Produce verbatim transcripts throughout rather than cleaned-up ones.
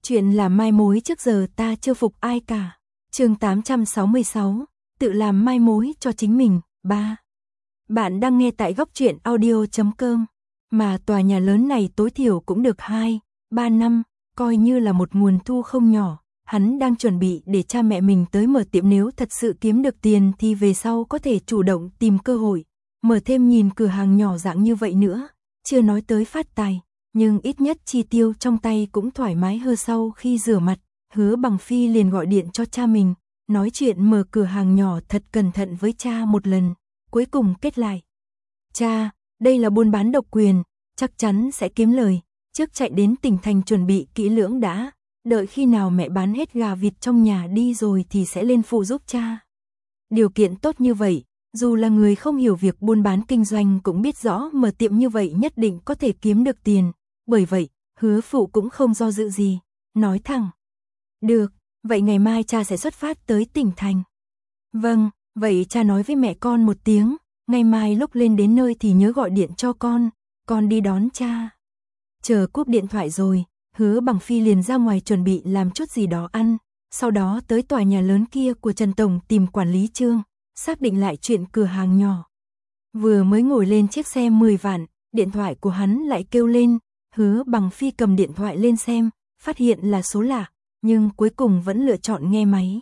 Chuyện làm mai mối trước giờ ta chưa phục ai cả. Chương tám trăm sáu mươi sáu, tự làm mai mối cho chính mình. ba. Bạn đang nghe tại góc truyện audio chấm com. Mà tòa nhà lớn này tối thiểu cũng được hai, ba năm, coi như là một nguồn thu không nhỏ. Hắn đang chuẩn bị để cha mẹ mình tới mở tiệm, nếu thật sự kiếm được tiền thì về sau có thể chủ động tìm cơ hội, mở thêm nhìn cửa hàng nhỏ dạng như vậy nữa. Chưa nói tới phát tài, nhưng ít nhất chi tiêu trong tay cũng thoải mái hơn. Sau khi rửa mặt, Hứa Bằng Phi liền gọi điện cho cha mình, nói chuyện mở cửa hàng nhỏ thật cẩn thận với cha một lần, cuối cùng kết lại. Cha, đây là buôn bán độc quyền, chắc chắn sẽ kiếm lời, trước chạy đến tỉnh thành chuẩn bị kỹ lưỡng đã, đợi khi nào mẹ bán hết gà vịt trong nhà đi rồi thì sẽ lên phụ giúp cha. Điều kiện tốt như vậy, dù là người không hiểu việc buôn bán kinh doanh cũng biết rõ mở tiệm như vậy nhất định có thể kiếm được tiền, bởi vậy, Hứa phụ cũng không do dự gì, nói thẳng. Được, vậy ngày mai cha sẽ xuất phát tới tỉnh thành. Vâng, vậy cha nói với mẹ con một tiếng, ngày mai lúc lên đến nơi thì nhớ gọi điện cho con, con đi đón cha. Chờ cúp điện thoại rồi, Hứa Bằng Phi liền ra ngoài chuẩn bị làm chút gì đó ăn, sau đó tới tòa nhà lớn kia của Trần Tổng tìm quản lý Trương, xác định lại chuyện cửa hàng nhỏ. Vừa mới ngồi lên chiếc xe mười vạn, điện thoại của hắn lại kêu lên, Hứa Bằng Phi cầm điện thoại lên xem, phát hiện là số lạ, nhưng cuối cùng vẫn lựa chọn nghe máy.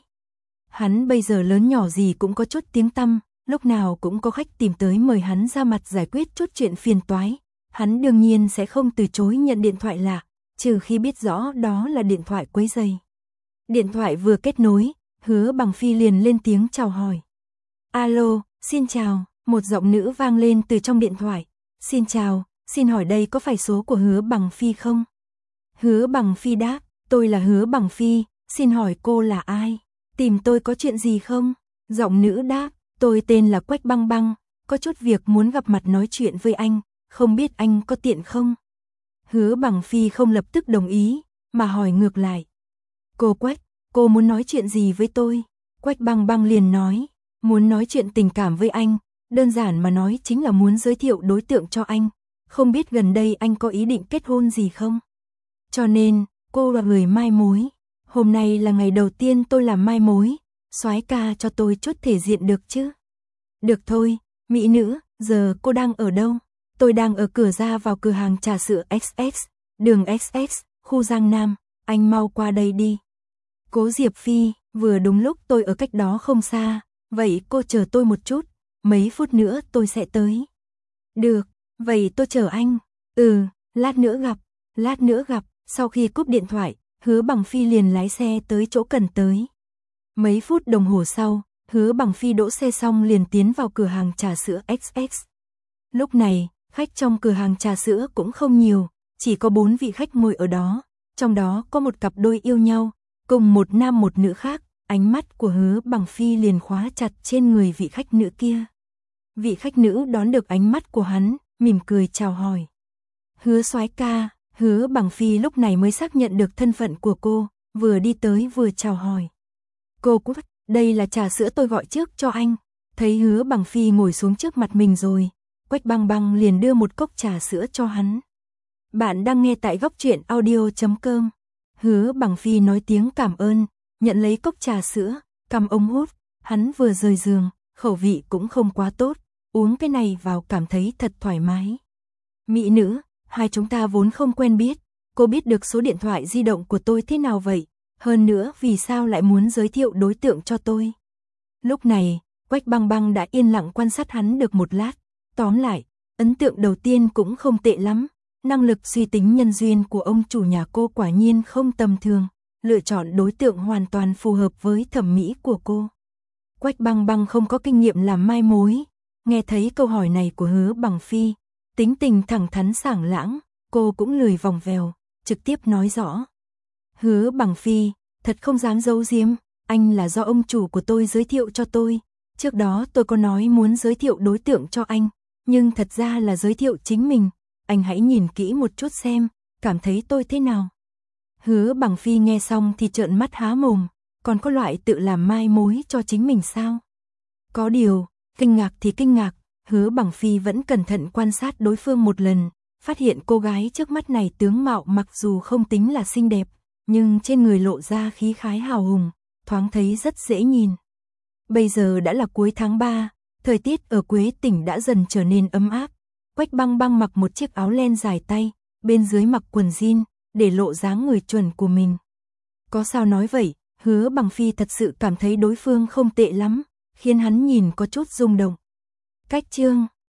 Hắn bây giờ lớn nhỏ gì cũng có chút tiếng tăm, lúc nào cũng có khách tìm tới mời hắn ra mặt giải quyết chút chuyện phiền toái. Hắn đương nhiên sẽ không từ chối nhận điện thoại lạ, trừ khi biết rõ đó là điện thoại quấy rầy. Điện thoại vừa kết nối, Hứa Bằng Phi liền lên tiếng chào hỏi. Alo, xin chào, một giọng nữ vang lên từ trong điện thoại. Xin chào, xin hỏi đây có phải số của Hứa Bằng Phi không? Hứa Bằng Phi đáp, tôi là Hứa Bằng Phi, xin hỏi cô là ai? Tìm tôi có chuyện gì không? Giọng nữ đáp, tôi tên là Quách Băng Băng, có chút việc muốn gặp mặt nói chuyện với anh, không biết anh có tiện không? Hứa Bằng Phi không lập tức đồng ý, mà hỏi ngược lại. Cô Quách, cô muốn nói chuyện gì với tôi? Quách Băng Băng liền nói, muốn nói chuyện tình cảm với anh, đơn giản mà nói chính là muốn giới thiệu đối tượng cho anh, không biết gần đây anh có ý định kết hôn gì không? Cho nên, cô là người mai mối, hôm nay là ngày đầu tiên tôi làm mai mối, soái ca cho tôi chút thể diện được chứ? Được thôi, mỹ nữ, giờ cô đang ở đâu? Tôi đang ở cửa ra vào cửa hàng trà sữa ích ích, đường ích ích, khu Giang Nam, anh mau qua đây đi. Cố Diệp Phi, vừa đúng lúc tôi ở cách đó không xa, vậy cô chờ tôi một chút, mấy phút nữa tôi sẽ tới. Được, vậy tôi chờ anh. Ừ, lát nữa gặp, lát nữa gặp. Sau khi cúp điện thoại, Hứa Bằng Phi liền lái xe tới chỗ cần tới. Mấy phút đồng hồ sau, Hứa Bằng Phi đỗ xe xong liền tiến vào cửa hàng trà sữa ích ích. Lúc này, khách trong cửa hàng trà sữa cũng không nhiều, chỉ có bốn vị khách ngồi ở đó, trong đó có một cặp đôi yêu nhau, cùng một nam một nữ khác, ánh mắt của Hứa Bằng Phi liền khóa chặt trên người vị khách nữ kia. Vị khách nữ đón được ánh mắt của hắn, mỉm cười chào hỏi. Hứa soái ca, Hứa Bằng Phi lúc này mới xác nhận được thân phận của cô, vừa đi tới vừa chào hỏi. Cô Quách, đây là trà sữa tôi gọi trước cho anh. Thấy Hứa Bằng Phi ngồi xuống trước mặt mình rồi, Quách Băng Băng liền đưa một cốc trà sữa cho hắn. Bạn đang nghe tại góc truyện audio chấm com. Hứa Bằng Phi nói tiếng cảm ơn, nhận lấy cốc trà sữa, cầm ống hút, hắn vừa rời giường, khẩu vị cũng không quá tốt, uống cái này vào cảm thấy thật thoải mái. Mỹ nữ, hai chúng ta vốn không quen biết, cô biết được số điện thoại di động của tôi thế nào vậy? Hơn nữa vì sao lại muốn giới thiệu đối tượng cho tôi? Lúc này, Quách Băng Băng đã yên lặng quan sát hắn được một lát. Tóm lại, ấn tượng đầu tiên cũng không tệ lắm. Năng lực suy tính nhân duyên của ông chủ nhà cô quả nhiên không tầm thường. Lựa chọn đối tượng hoàn toàn phù hợp với thẩm mỹ của cô. Quách Băng Băng không có kinh nghiệm làm mai mối. Nghe thấy câu hỏi này của Hứa Bằng Phi, tính tình thẳng thắn sảng lãng, cô cũng lười vòng vèo, trực tiếp nói rõ. Hứa Bằng Phi, thật không dám giấu giếm, anh là do ông chủ của tôi giới thiệu cho tôi. Trước đó tôi có nói muốn giới thiệu đối tượng cho anh, nhưng thật ra là giới thiệu chính mình. Anh hãy nhìn kỹ một chút xem, cảm thấy tôi thế nào. Hứa Bằng Phi nghe xong thì trợn mắt há mồm, còn có loại tự làm mai mối cho chính mình sao? Có điều, kinh ngạc thì kinh ngạc, Hứa Bằng Phi vẫn cẩn thận quan sát đối phương một lần, phát hiện cô gái trước mắt này tướng mạo mặc dù không tính là xinh đẹp, nhưng trên người lộ ra khí khái hào hùng, thoáng thấy rất dễ nhìn. Bây giờ đã là cuối tháng ba, thời tiết ở Quế Tỉnh đã dần trở nên ấm áp. Quách Băng Băng mặc một chiếc áo len dài tay, bên dưới mặc quần jean, để lộ dáng người chuẩn của mình. Có sao nói vậy, Hứa Bằng Phi thật sự cảm thấy đối phương không tệ lắm, khiến hắn nhìn có chút rung động. Cách chương